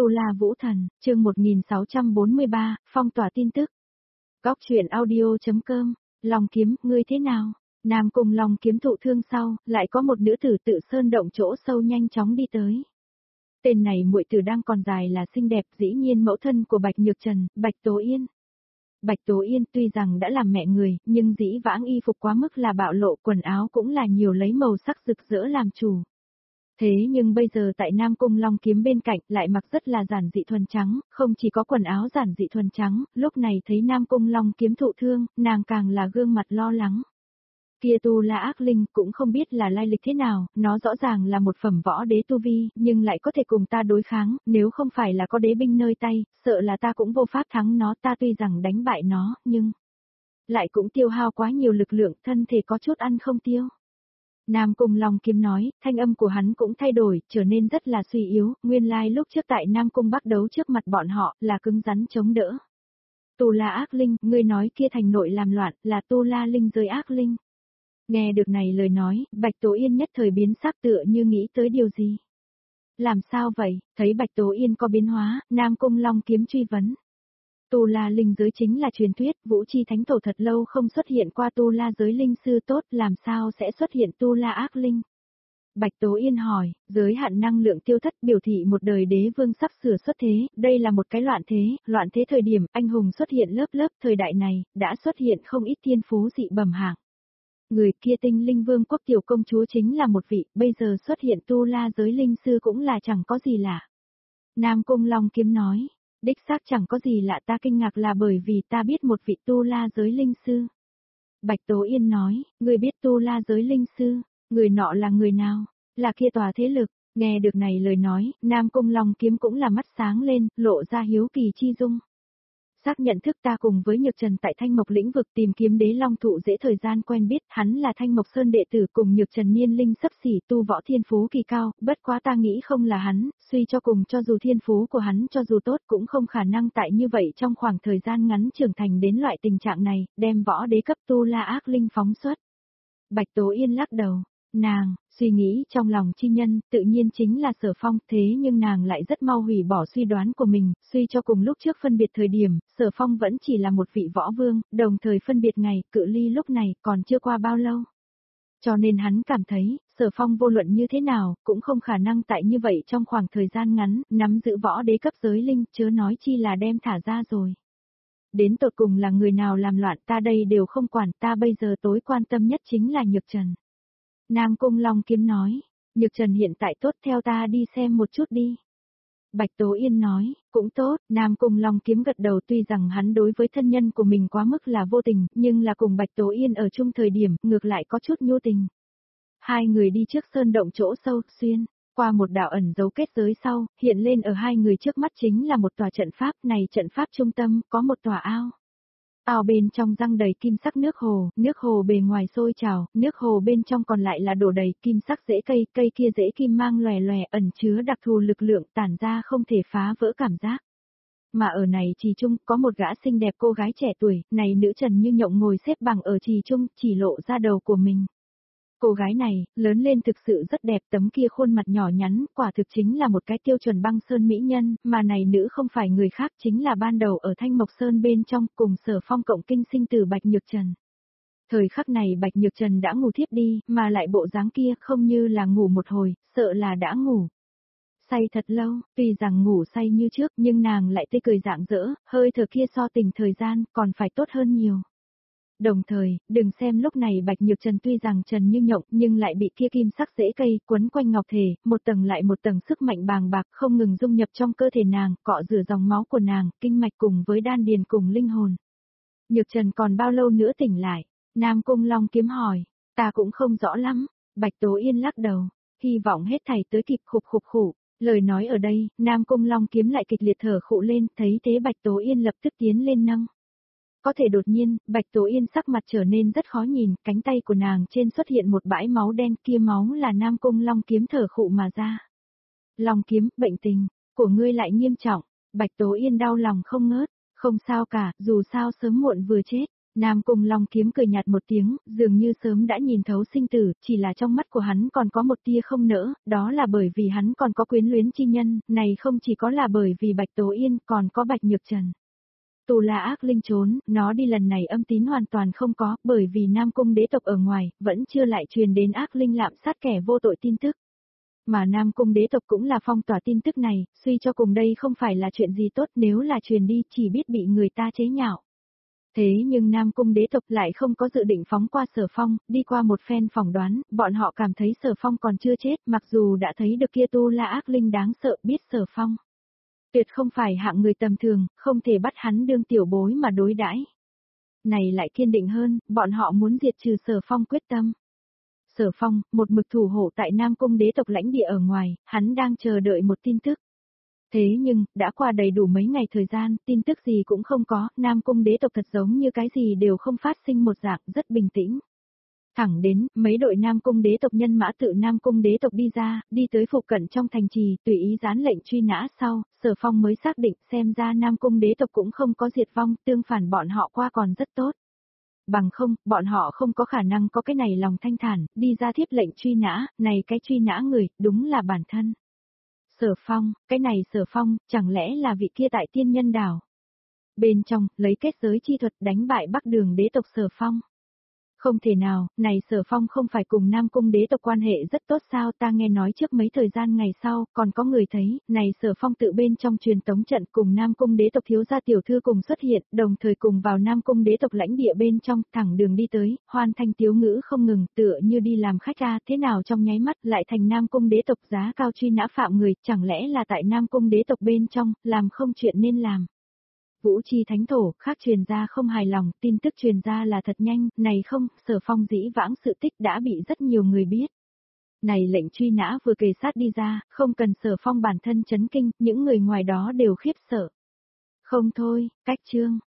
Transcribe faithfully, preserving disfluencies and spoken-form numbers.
Tu La Vũ Thần, chương một nghìn sáu trăm bốn mươi ba, phong tỏa tin tức. Góc truyện audio.com, Long Kiếm, ngươi thế nào? Nam Cung Long Kiếm thụ thương sau, lại có một nữ tử tự sơn động chỗ sâu nhanh chóng đi tới. Tên này muội tử đang còn dài là xinh đẹp, dĩ nhiên mẫu thân của Bạch Nhược Trần, Bạch Tố Yên. Bạch Tố Yên tuy rằng đã làm mẹ người, nhưng dĩ vãng y phục quá mức là bạo lộ, quần áo cũng là nhiều lấy màu sắc rực rỡ làm chủ. Thế nhưng bây giờ tại Nam Cung Long Kiếm bên cạnh lại mặc rất là giản dị thuần trắng, không chỉ có quần áo giản dị thuần trắng, lúc này thấy Nam Cung Long Kiếm thụ thương, nàng càng là gương mặt lo lắng. Kia Tu La ác linh cũng không biết là lai lịch thế nào, nó rõ ràng là một phẩm võ đế tu vi, nhưng lại có thể cùng ta đối kháng, nếu không phải là có đế binh nơi tay, sợ là ta cũng vô pháp thắng nó, ta tuy rằng đánh bại nó, nhưng lại cũng tiêu hao quá nhiều lực lượng, thân thể có chút ăn không tiêu. Nam Cung Long Kiếm nói, thanh âm của hắn cũng thay đổi, trở nên rất là suy yếu, nguyên lai lúc trước tại Nam Cung Bắc đấu trước mặt bọn họ, là cứng rắn chống đỡ. Tu La ác linh, ngươi nói kia thành nội làm loạn, là Tu La linh giới ác linh. Nghe được này lời nói, Bạch Tố Yên nhất thời biến sắc tựa như nghĩ tới điều gì. Làm sao vậy, thấy Bạch Tố Yên có biến hóa, Nam Cung Long Kiếm truy vấn. Tu La linh giới chính là truyền thuyết, Vũ Chi Thánh Tổ thật lâu không xuất hiện qua Tu La giới linh sư tốt, làm sao sẽ xuất hiện Tu La ác linh? Bạch Tố Yên hỏi, giới hạn năng lượng tiêu thất biểu thị một đời đế vương sắp sửa xuất thế, đây là một cái loạn thế, loạn thế thời điểm, anh hùng xuất hiện lớp lớp, thời đại này, đã xuất hiện không ít thiên phú dị bẩm hạng. Người kia tinh linh vương quốc tiểu công chúa chính là một vị, bây giờ xuất hiện Tu La giới linh sư cũng là chẳng có gì lạ. Nam Cung Long Kiếm nói. Đích xác chẳng có gì lạ, ta kinh ngạc là bởi vì ta biết một vị Tu La giới linh sư. Bạch Tố Yên nói, người biết Tu La giới linh sư, người nọ là người nào, là kia tòa thế lực, nghe được này lời nói, Nam Cung Long Kiếm cũng là mắt sáng lên, lộ ra hiếu kỳ chi dung. Xác nhận thức ta cùng với Nhược Trần tại Thanh Mộc lĩnh vực tìm kiếm đế long thụ dễ thời gian quen biết, hắn là Thanh Mộc Sơn đệ tử cùng Nhược Trần niên linh sắp xỉ tu võ thiên phú kỳ cao, bất quá ta nghĩ không là hắn, suy cho cùng cho dù thiên phú của hắn cho dù tốt cũng không khả năng tại như vậy trong khoảng thời gian ngắn trưởng thành đến loại tình trạng này, đem võ đế cấp Tu La ác linh phóng xuất. Bạch Tố Yên lắc đầu. Nàng, suy nghĩ trong lòng chi nhân, tự nhiên chính là Sở Phong, thế nhưng nàng lại rất mau hủy bỏ suy đoán của mình, suy cho cùng lúc trước phân biệt thời điểm, Sở Phong vẫn chỉ là một vị võ vương, đồng thời phân biệt ngày, cự ly lúc này còn chưa qua bao lâu. Cho nên hắn cảm thấy, Sở Phong vô luận như thế nào, cũng không khả năng tại như vậy trong khoảng thời gian ngắn, nắm giữ võ đế cấp giới linh, chớ nói chi là đem thả ra rồi. Đến tột cùng là người nào làm loạn ta đây đều không quản, ta bây giờ tối quan tâm nhất chính là Nhược Trần. Nam Cung Long Kiếm nói, Nhược Trần hiện tại tốt, theo ta đi xem một chút đi. Bạch Tố Yên nói, cũng tốt, Nam Cung Long Kiếm gật đầu, tuy rằng hắn đối với thân nhân của mình quá mức là vô tình, nhưng là cùng Bạch Tố Yên ở chung thời điểm, ngược lại có chút nhu tình. Hai người đi trước sơn động chỗ sâu, xuyên, qua một đạo ẩn dấu kết giới sau, hiện lên ở hai người trước mắt chính là một tòa trận pháp, này trận pháp trung tâm, có một tòa ao. Ao bên trong răng đầy kim sắc nước hồ, nước hồ bề ngoài sôi trào, nước hồ bên trong còn lại là đổ đầy kim sắc rễ cây, cây kia rễ kim mang lòe lòe ẩn chứa đặc thù lực lượng tản ra không thể phá vỡ cảm giác. Mà ở này trì trung có một gã xinh đẹp cô gái trẻ tuổi, này nữ Trần Như Nhộng ngồi xếp bằng ở trì trung, chỉ lộ ra đầu của mình. Cô gái này, lớn lên thực sự rất đẹp, tấm kia khuôn mặt nhỏ nhắn, quả thực chính là một cái tiêu chuẩn băng sơn mỹ nhân, mà này nữ không phải người khác chính là ban đầu ở Thanh Mộc Sơn bên trong, cùng Sở Phong cộng kinh sinh tử Bạch Nhược Trần. Thời khắc này Bạch Nhược Trần đã ngủ thiếp đi, mà lại bộ dáng kia không như là ngủ một hồi, sợ là đã ngủ. Say thật lâu, tuy rằng ngủ say như trước nhưng nàng lại tươi cười rạng rỡ, hơi thở kia so tình thời gian còn phải tốt hơn nhiều. Đồng thời, đừng xem lúc này Bạch Nhược Trần tuy rằng Trần Như Nhộng nhưng lại bị kia kim sắc rễ cây quấn quanh ngọc thể, một tầng lại một tầng sức mạnh bàng bạc không ngừng dung nhập trong cơ thể nàng, cọ rửa dòng máu của nàng, kinh mạch cùng với đan điền cùng linh hồn. Nhược Trần còn bao lâu nữa tỉnh lại? Nam Cung Long Kiếm hỏi, ta cũng không rõ lắm, Bạch Tố Yên lắc đầu, hy vọng hết thảy tới kịp khục khục khủ. Lời nói ở đây, Nam Cung Long Kiếm lại kịch liệt thở khụ lên, thấy thế Bạch Tố Yên lập tức tiến lên nâng. Có thể đột nhiên, Bạch Tố Yên sắc mặt trở nên rất khó nhìn, cánh tay của nàng trên xuất hiện một bãi máu đen, kia máu là Nam Cung Long Kiếm thở khụ mà ra. Long Kiếm, bệnh tình của ngươi lại nghiêm trọng, Bạch Tố Yên đau lòng không ngớt, không sao cả, dù sao sớm muộn vừa chết. Nam Cung Long Kiếm cười nhạt một tiếng, dường như sớm đã nhìn thấu sinh tử, chỉ là trong mắt của hắn còn có một tia không nỡ, đó là bởi vì hắn còn có quyến luyến chi nhân, này không chỉ có là bởi vì Bạch Tố Yên, còn có Bạch Nhược Trần. Tù La ác linh trốn, nó đi lần này âm tín hoàn toàn không có, bởi vì Nam Cung đế tộc ở ngoài, vẫn chưa lại truyền đến ác linh lạm sát kẻ vô tội tin tức. Mà Nam Cung đế tộc cũng là phong tỏa tin tức này, suy cho cùng đây không phải là chuyện gì tốt, nếu là truyền đi chỉ biết bị người ta chế nhạo. Thế nhưng Nam Cung đế tộc lại không có dự định phóng qua Sở Phong, đi qua một phen phỏng đoán, bọn họ cảm thấy Sở Phong còn chưa chết, mặc dù đã thấy được kia Tu La ác linh đáng sợ, biết Sở Phong tuyệt không phải hạng người tầm thường, không thể bắt hắn đương tiểu bối mà đối đãi. Này lại kiên định hơn, bọn họ muốn diệt trừ Sở Phong quyết tâm. Sở Phong, một mực thủ hộ tại Nam Cung đế tộc lãnh địa ở ngoài, hắn đang chờ đợi một tin tức. Thế nhưng, đã qua đầy đủ mấy ngày thời gian, tin tức gì cũng không có, Nam Cung đế tộc thật giống như cái gì đều không phát sinh một dạng, rất bình tĩnh. Thẳng đến, mấy đội Nam Cung đế tộc nhân mã tự Nam Cung đế tộc đi ra, đi tới phụ cận trong thành trì, tùy ý dán lệnh truy nã sau, Sở Phong mới xác định xem ra Nam Cung đế tộc cũng không có diệt vong, tương phản bọn họ qua còn rất tốt. Bằng không, bọn họ không có khả năng có cái này lòng thanh thản, đi ra thiếp lệnh truy nã, này cái truy nã người, đúng là bản thân. Sở Phong, cái này Sở Phong, chẳng lẽ là vị kia tại Tiên Nhân Đảo? Bên trong, lấy kết giới chi thuật đánh bại Bắc Đường đế tộc Sở Phong. Không thể nào, này Sở Phong không phải cùng Nam Cung đế tộc quan hệ rất tốt sao, ta nghe nói trước mấy thời gian ngày sau, còn có người thấy, này Sở Phong tự bên trong truyền tống trận cùng Nam Cung đế tộc thiếu gia tiểu thư cùng xuất hiện, đồng thời cùng vào Nam Cung đế tộc lãnh địa bên trong, thẳng đường đi tới, hoan thanh tiếu ngữ không ngừng, tựa như đi làm khách ra, thế nào trong nháy mắt lại thành Nam Cung đế tộc giá cao truy nã phạm người, chẳng lẽ là tại Nam Cung đế tộc bên trong, làm không chuyện nên làm. Vũ Chi Thánh Thổ, khác truyền ra không hài lòng, tin tức truyền ra là thật nhanh, này không, Sở Phong dĩ vãng sự tích đã bị rất nhiều người biết. Này lệnh truy nã vừa kề sát đi ra, không cần Sở Phong bản thân chấn kinh, những người ngoài đó đều khiếp sợ. Không thôi, cách chương.